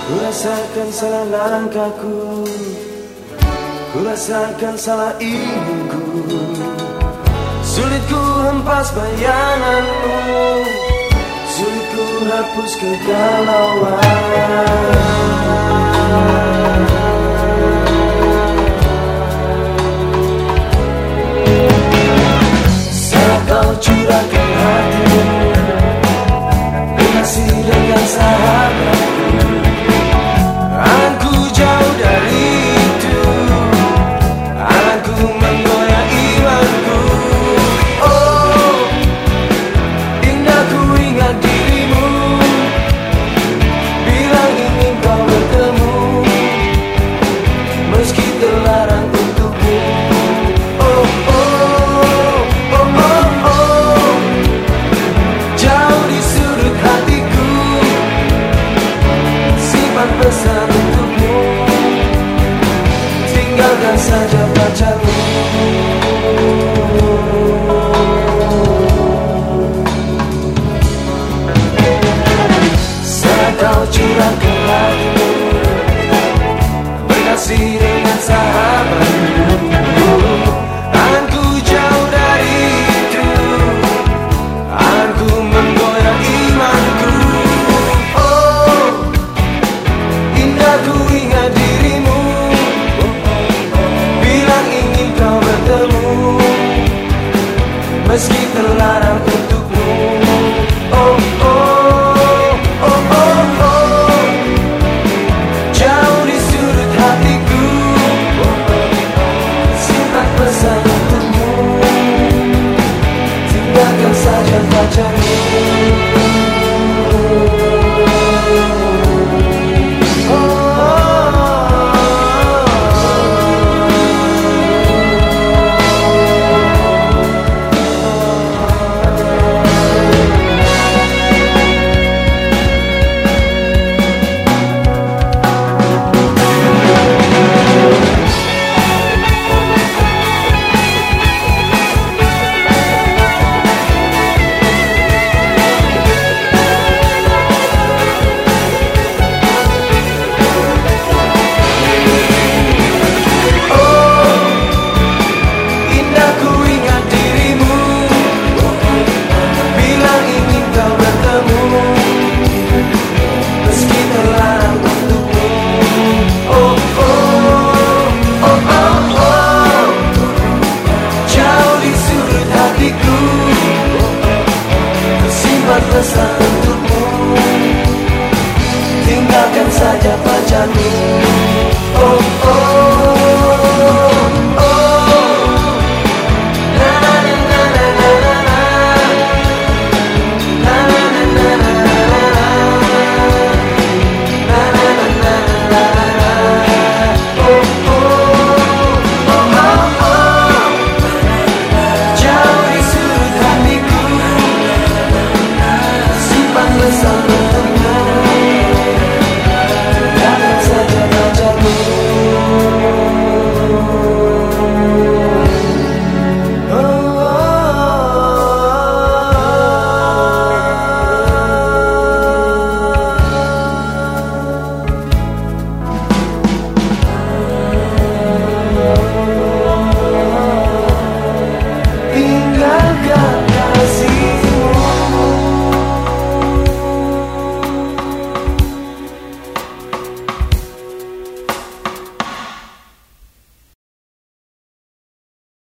Ku rasakan salah langkahku, ku rasakan salah inginku. Sulit ku hempas bayanganmu, sulit ku hapus kegalauan. Saat kau curahkan hatimu, kasih dengan sahabatku, aku jauh dari itu, aku menggoyah imanku. Oh, indah ku ingat dirimu, bilang ingin kau bertemu, meski terlarang untukmu. Oh, oh, oh, oh, oh, jauh di sudut hatiku, simpan pesan untukmu, tinggalkan saja pacarmu. Saat kau curahkan hatimu, berkasih dengan sahabatmu, aku jauh dari itu, aku menggoyah imanku. Oh, indah ku ingat dirimu, bilang ingin kau bertemu, meski terlarang untukmu. Oh, oh, oh, oh, oh, jauh di sudut hatiku, simpan pesan untukmu, tinggalkan saja pacarmu. Pesan untukmu, tinggalkan saja pacarmu.